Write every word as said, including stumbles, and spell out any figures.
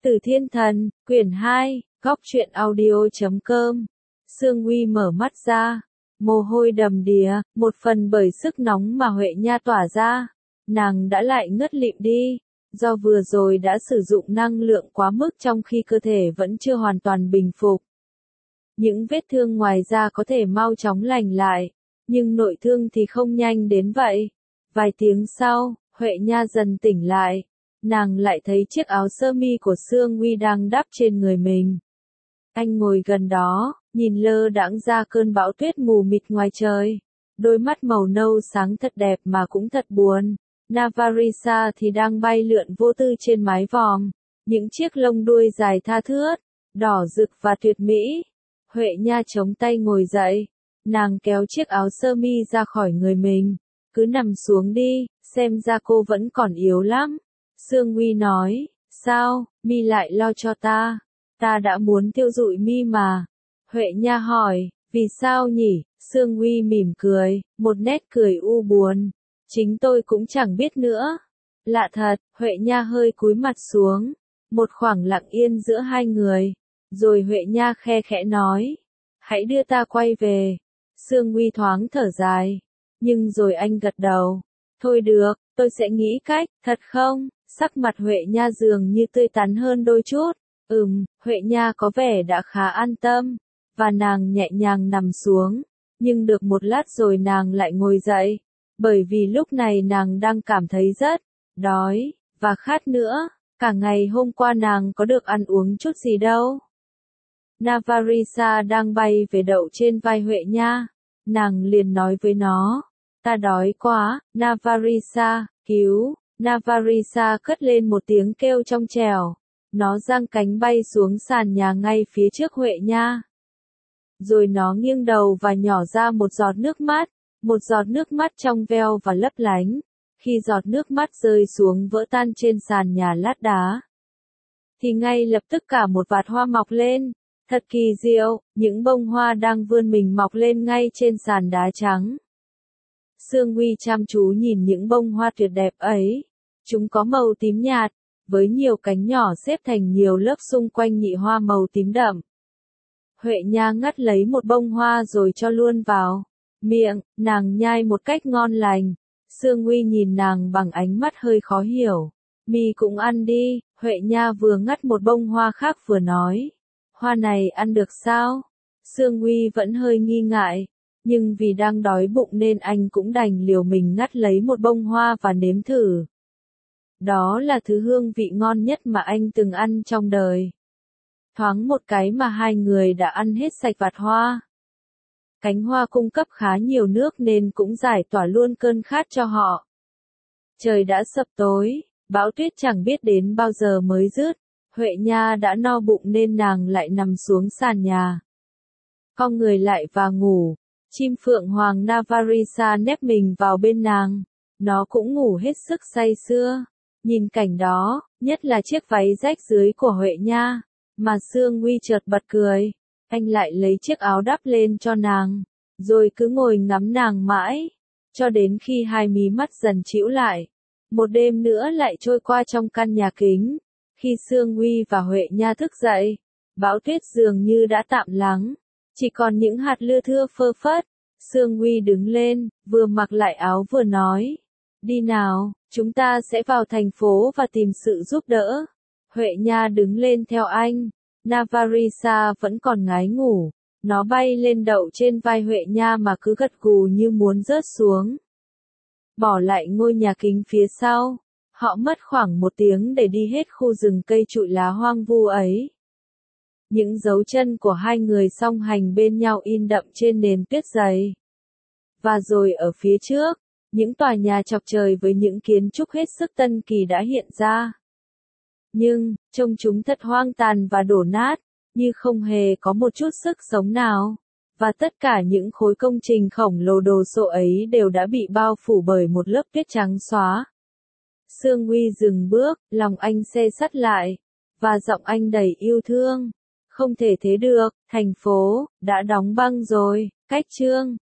Từ Thiên Thần, quyển hai, góc truyện audio chấm com. Sương Huy mở mắt ra, mồ hôi đầm đìa, một phần bởi sức nóng mà Huệ Nha tỏa ra, nàng đã lại ngất lịm đi, do vừa rồi đã sử dụng năng lượng quá mức trong khi cơ thể vẫn chưa hoàn toàn bình phục. Những vết thương ngoài da có thể mau chóng lành lại, nhưng nội thương thì không nhanh đến vậy. Vài tiếng sau, Huệ Nha dần tỉnh lại. Nàng lại thấy chiếc áo sơ mi của Sương Huy đang đắp trên người mình. Anh ngồi gần đó, nhìn lơ đãng ra cơn bão tuyết mù mịt ngoài trời. Đôi mắt màu nâu sáng thật đẹp mà cũng thật buồn. Navarisa thì đang bay lượn vô tư trên mái vòm. Những chiếc lông đuôi dài tha thướt, đỏ rực và tuyệt mỹ. Huệ Nha chống tay ngồi dậy. Nàng kéo chiếc áo sơ mi ra khỏi người mình. Cứ nằm xuống đi, xem ra cô vẫn còn yếu lắm. Sương Huy nói, sao, mi lại lo cho ta? Ta đã muốn tiêu dụi mi mà. Huệ Nha hỏi, vì sao nhỉ? Sương Huy mỉm cười, một nét cười u buồn. Chính tôi cũng chẳng biết nữa. Lạ thật, Huệ Nha hơi cúi mặt xuống. Một khoảng lặng yên giữa hai người. Rồi Huệ Nha khe khẽ nói, hãy đưa ta quay về. Sương Huy thoáng thở dài. Nhưng rồi anh gật đầu. Thôi được, tôi sẽ nghĩ cách, thật không? Sắc mặt Huệ Nha dường như tươi tắn hơn đôi chút. Ừm, Huệ Nha có vẻ đã khá an tâm. Và nàng nhẹ nhàng nằm xuống. Nhưng được một lát rồi nàng lại ngồi dậy. Bởi vì lúc này nàng đang cảm thấy rất đói, và khát nữa. Cả ngày hôm qua nàng có được ăn uống chút gì đâu. Navarisa đang bay về đậu trên vai Huệ Nha. Nàng liền nói với nó. Ta đói quá, Navarisa, cứu. Navarisa cất lên một tiếng kêu trong trẻo. Nó giang cánh bay xuống sàn nhà ngay phía trước Huệ Nha. Rồi nó nghiêng đầu và nhỏ ra một giọt nước mắt. Một giọt nước mắt trong veo và lấp lánh. Khi giọt nước mắt rơi xuống vỡ tan trên sàn nhà lát đá, thì ngay lập tức cả một vạt hoa mọc lên. Thật kỳ diệu, những bông hoa đang vươn mình mọc lên ngay trên sàn đá trắng. Sương Huy chăm chú nhìn những bông hoa tuyệt đẹp ấy. Chúng có màu tím nhạt, với nhiều cánh nhỏ xếp thành nhiều lớp xung quanh nhị hoa màu tím đậm. Huệ Nha ngắt lấy một bông hoa rồi cho luôn vào miệng, nàng nhai một cách ngon lành. Sương Huy nhìn nàng bằng ánh mắt hơi khó hiểu. Mi cũng ăn đi, Huệ Nha vừa ngắt một bông hoa khác vừa nói. Hoa này ăn được sao? Sương Huy vẫn hơi nghi ngại. Nhưng vì đang đói bụng nên anh cũng đành liều mình ngắt lấy một bông hoa và nếm thử. Đó là thứ hương vị ngon nhất mà anh từng ăn trong đời. Thoáng một cái mà hai người đã ăn hết sạch vạt hoa. Cánh hoa cung cấp khá nhiều nước nên cũng giải tỏa luôn cơn khát cho họ. Trời đã sập tối, bão tuyết chẳng biết đến bao giờ mới dứt. Huệ Nha đã no bụng nên nàng lại nằm xuống sàn nhà. Cong người lại và ngủ. Chim phượng hoàng Navarisa nép mình vào bên nàng. Nó cũng ngủ hết sức say sưa. Nhìn cảnh đó, nhất là chiếc váy rách dưới của Huệ Nha, mà Sương Huy chợt bật cười. Anh lại lấy chiếc áo đắp lên cho nàng, rồi cứ ngồi ngắm nàng mãi, cho đến khi hai mí mắt dần chĩu lại. Một đêm nữa lại trôi qua trong căn nhà kính. Khi Sương Huy và Huệ Nha thức dậy, bão tuyết dường như đã tạm lắng. Chỉ còn những hạt lưa thưa phơ phất. Sương Huy đứng lên, vừa mặc lại áo vừa nói. Đi nào, chúng ta sẽ vào thành phố và tìm sự giúp đỡ. Huệ Nha đứng lên theo anh. Navarisa vẫn còn ngái ngủ. Nó bay lên đậu trên vai Huệ Nha mà cứ gật gù như muốn rớt xuống. Bỏ lại ngôi nhà kính phía sau. Họ mất khoảng một tiếng để đi hết khu rừng cây trụi lá hoang vu ấy. Những dấu chân của hai người song hành bên nhau in đậm trên nền tuyết dày. Và rồi ở phía trước, những tòa nhà chọc trời với những kiến trúc hết sức tân kỳ đã hiện ra. Nhưng, trông chúng thật hoang tàn và đổ nát, như không hề có một chút sức sống nào. Và tất cả những khối công trình khổng lồ đồ sộ ấy đều đã bị bao phủ bởi một lớp tuyết trắng xóa. Sương Huy dừng bước, lòng anh se sắt lại, và giọng anh đầy yêu thương. Không thể thế được, thành phố đã đóng băng rồi. Cách chương